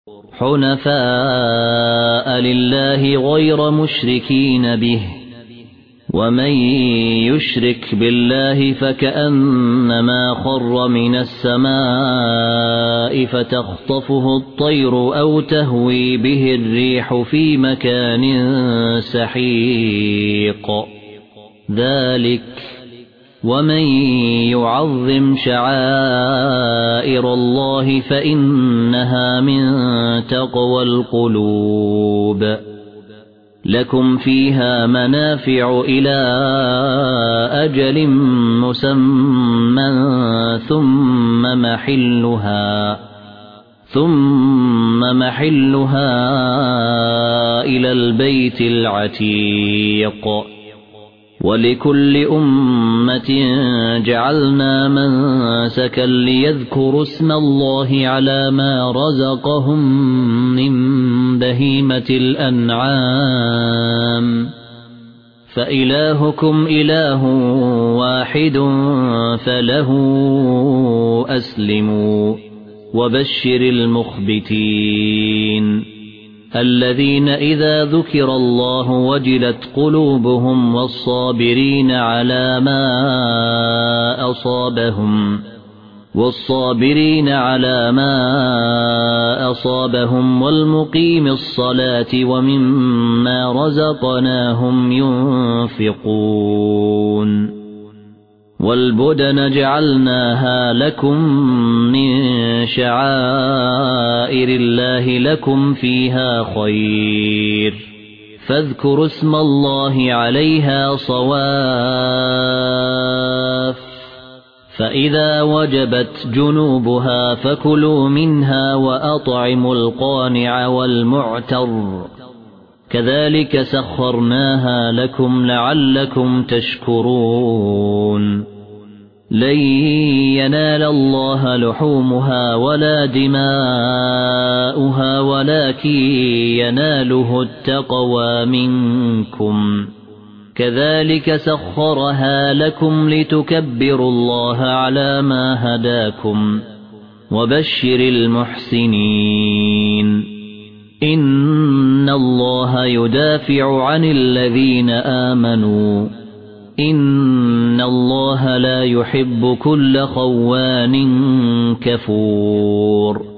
حنفاء لله غير مشركين به ومن يشرك بالله فكأنما خر من السماء فتخطفه الطير أو تهوي به الريح في مكان سحيق ذلك ومن يعظم شعائر الله فإنها من تقوى القلوب لكم فيها منافع إلى أجل مسمى ثم محلها إلى البيت العتيق ولكل أمة جعلنا منسكا ليذكروا اسم الله على ما رزقهم من بهيمة الأنعام فإلهكم إله واحد فله أسلموا وبشر المخبتين الذين إذا ذكر الله وجلت قلوبهم والصابرين على ما أصابهم والمقيم الصلاة ومما رزقناهم ينفقون والبدن جعلناها لكم من شعائر الله لكم فيها خير فاذكروا اسم الله عليها صواف فإذا وجبت جنوبها فكلوا منها وأطعموا القانع والمعتر كذلك سخرناها لكم لعلكم تشكرون لن ينال الله لحومها ولا دماؤها ولكن يناله التقوى منكم كذلك سخرها لكم لتكبروا الله على ما هداكم وبشر المحسنين إن الله يدافع عن الذين آمنوا إن الله لا يحب كل خوان كفور